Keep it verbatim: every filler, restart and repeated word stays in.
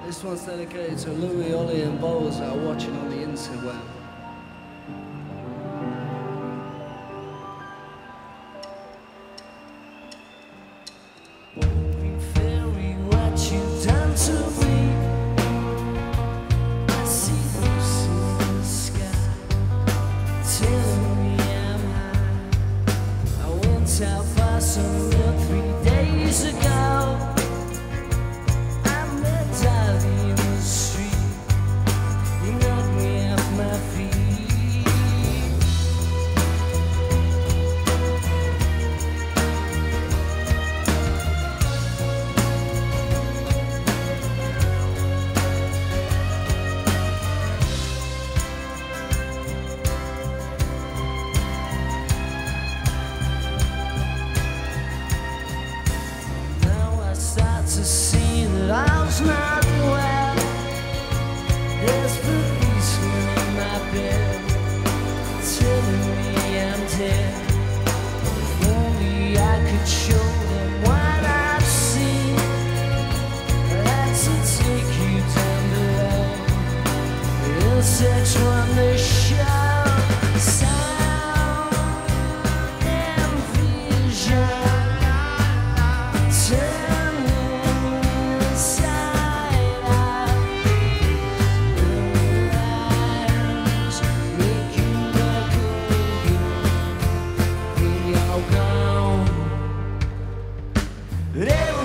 This one's dedicated to Louis, Ollie and Bowles that are watching on the Instagram. Out for some milk three days ago. I met Dolly in the street. You knocked me off my feet. To see that I was not well. There's policemen in my bed telling me I'm dead. If only I could show them what I've seen. I had to take you down below. It'll search on the show. Sound and vision. Hey!